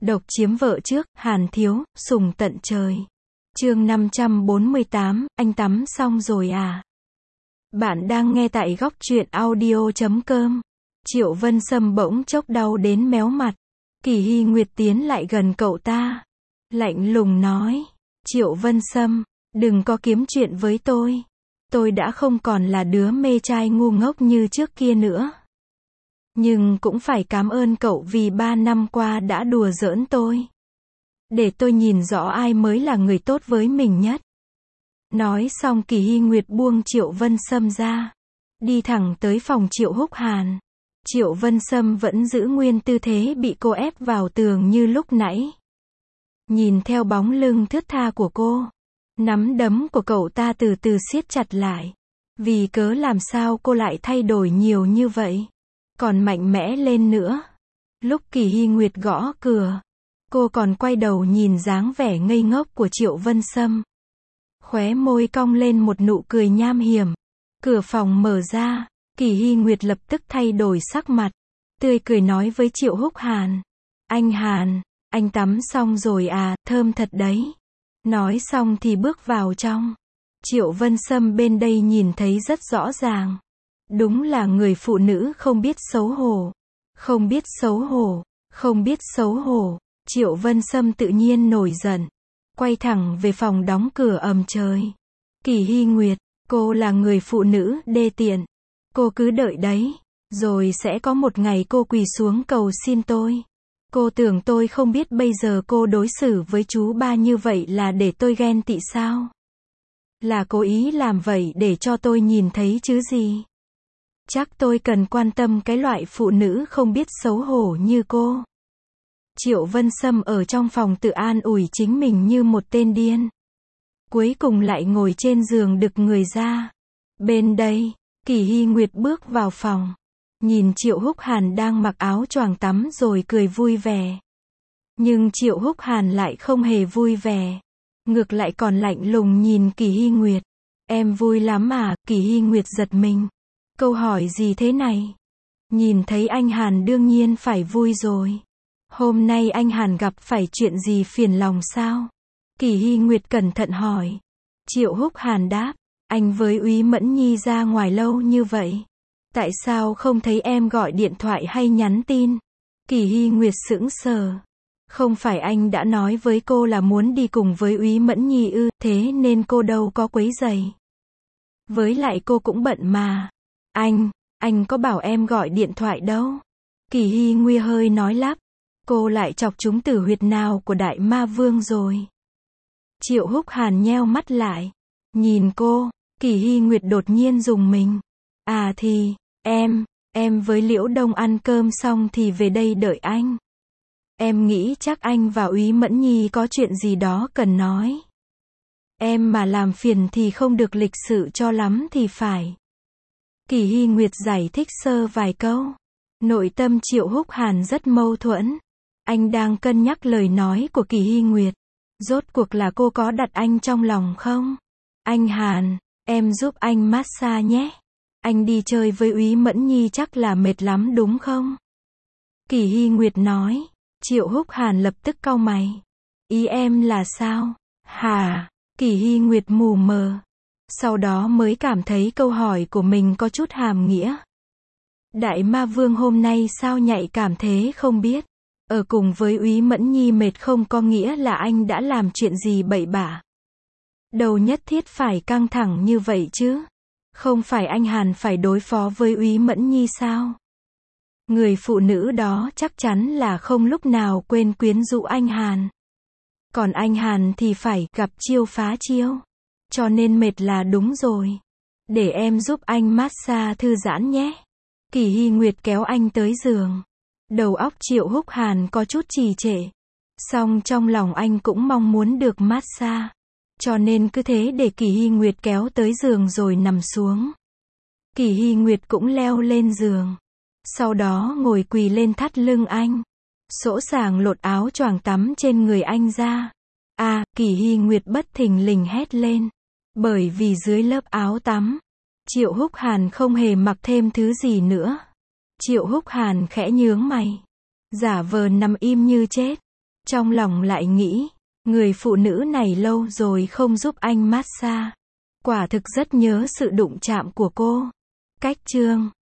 Độc chiếm vợ trước, Hàn Thiếu, sùng tận trời. Chương 548, anh tắm xong rồi à? Bạn đang nghe tại góc truyện audio.com. Triệu Vân Sâm bỗng chốc đau đến méo mặt. Kỳ Hy Nguyệt tiến lại gần cậu ta. Lạnh lùng nói. Triệu Vân Sâm, đừng có kiếm chuyện với tôi. Tôi đã không còn là đứa mê trai ngu ngốc như trước kia nữa. Nhưng cũng phải cảm ơn cậu vì 3 năm qua đã đùa giỡn tôi. Để tôi nhìn rõ ai mới là người tốt với mình nhất. Nói xong Kỳ Hy Nguyệt buông Triệu Vân Sâm ra. Đi thẳng tới phòng Triệu Húc Hàn. Triệu Vân Sâm vẫn giữ nguyên tư thế bị cô ép vào tường như lúc nãy. Nhìn theo bóng lưng thướt tha của cô. Nắm đấm của cậu ta từ từ siết chặt lại. Vì cớ làm sao cô lại thay đổi nhiều như vậy? Còn mạnh mẽ lên nữa. Lúc Kỳ Hy Nguyệt gõ cửa, cô còn quay đầu nhìn dáng vẻ ngây ngốc của Triệu Vân Sâm. Khóe môi cong lên một nụ cười nham hiểm. Cửa phòng mở ra, Kỳ Hy Nguyệt lập tức thay đổi sắc mặt. Tươi cười nói với Triệu Húc Hàn. Anh Hàn, anh tắm xong rồi à, thơm thật đấy. Nói xong thì bước vào trong. Triệu Vân Sâm bên đây nhìn thấy rất rõ ràng. Đúng là người phụ nữ không biết xấu hổ. Không biết xấu hổ, không biết xấu hổ. Triệu Vân Sâm tự nhiên nổi giận. Quay thẳng về phòng đóng cửa ầm trời. Kỳ Hy Nguyệt, cô là người phụ nữ đê tiện. Cô cứ đợi đấy. Rồi sẽ có một ngày cô quỳ xuống cầu xin tôi. Cô tưởng tôi không biết bây giờ cô đối xử với chú ba như vậy là để tôi ghen tị sao? Là cố ý làm vậy để cho tôi nhìn thấy chứ gì? Chắc tôi cần quan tâm cái loại phụ nữ không biết xấu hổ như cô. Triệu Vân Sâm ở trong phòng tự an ủi chính mình như một tên điên. Cuối cùng lại ngồi trên giường đực người ra. Bên đây, Kỳ Hy Nguyệt bước vào phòng. Nhìn Triệu Húc Hàn đang mặc áo choàng tắm rồi cười vui vẻ. Nhưng Triệu Húc Hàn lại không hề vui vẻ. Ngược lại còn lạnh lùng nhìn Kỳ Hy Nguyệt. Em vui lắm à? Kỳ Hy Nguyệt giật mình. Câu hỏi gì thế này? Nhìn thấy anh Hàn đương nhiên phải vui rồi. Hôm nay anh Hàn gặp phải chuyện gì phiền lòng sao? Kỳ Hy Nguyệt cẩn thận hỏi. Triệu Húc Hàn đáp. Anh với Úy Mẫn Nhi ra ngoài lâu như vậy. Tại sao không thấy em gọi điện thoại hay nhắn tin? Kỳ Hy Nguyệt sững sờ. Không phải anh đã nói với cô là muốn đi cùng với Úy Mẫn Nhi ư, thế nên cô đâu có quấy rầy. Với lại cô cũng bận mà. Anh có bảo em gọi điện thoại đâu. Kỳ Hy Nguyệt hơi nói lắp. Cô lại chọc trúng tử huyệt nào của Đại Ma Vương rồi. Triệu Húc Hàn nheo mắt lại. Nhìn cô, Kỳ Hy Nguyệt đột nhiên rùng mình. À thì, em với Liễu Đông ăn cơm xong thì về đây đợi anh. Em nghĩ chắc anh và Úy Mẫn Nhi có chuyện gì đó cần nói. Em mà làm phiền thì không được lịch sự cho lắm thì phải. Kỳ Hy Nguyệt giải thích sơ vài câu. Nội tâm Triệu Húc Hàn rất mâu thuẫn. Anh đang cân nhắc lời nói của Kỳ Hy Nguyệt. Rốt cuộc là cô có đặt anh trong lòng không? Anh Hàn, em giúp anh massage nhé. Anh đi chơi với Úy Mẫn Nhi chắc là mệt lắm đúng không? Kỳ Hy Nguyệt nói. Triệu Húc Hàn lập tức cau mày. Ý em là sao? Hả? Kỳ Hy Nguyệt mù mờ. Sau đó mới cảm thấy câu hỏi của mình có chút hàm nghĩa. Đại Ma Vương hôm nay sao nhạy cảm thế không biết. Ở cùng với Úy Mẫn Nhi mệt không có nghĩa là anh đã làm chuyện gì bậy bạ. Đâu nhất thiết phải căng thẳng như vậy chứ. Không phải anh Hàn phải đối phó với Úy Mẫn Nhi sao? Người phụ nữ đó chắc chắn là không lúc nào quên quyến rũ anh Hàn. Còn anh Hàn thì phải gặp chiêu phá chiêu. Cho nên mệt là đúng rồi. Để em giúp anh massage thư giãn nhé. Kỳ Hy Nguyệt kéo anh tới giường. Đầu óc Triệu Húc Hàn có chút trì trệ. Song trong lòng anh cũng mong muốn được massage. Cho nên cứ thế để Kỳ Hy Nguyệt kéo tới giường rồi nằm xuống. Kỳ Hy Nguyệt cũng leo lên giường. Sau đó ngồi quỳ lên thắt lưng anh. Sỗ sàng lột áo choàng tắm trên người anh ra. Kỳ Hy Nguyệt bất thình lình hét lên. Bởi vì dưới lớp áo tắm, Triệu Húc Hàn không hề mặc thêm thứ gì nữa. Triệu Húc Hàn khẽ nhướng mày. Giả vờ nằm im như chết. Trong lòng lại nghĩ, người phụ nữ này lâu rồi không giúp anh massage. Quả thực rất nhớ sự đụng chạm của cô. Cách chương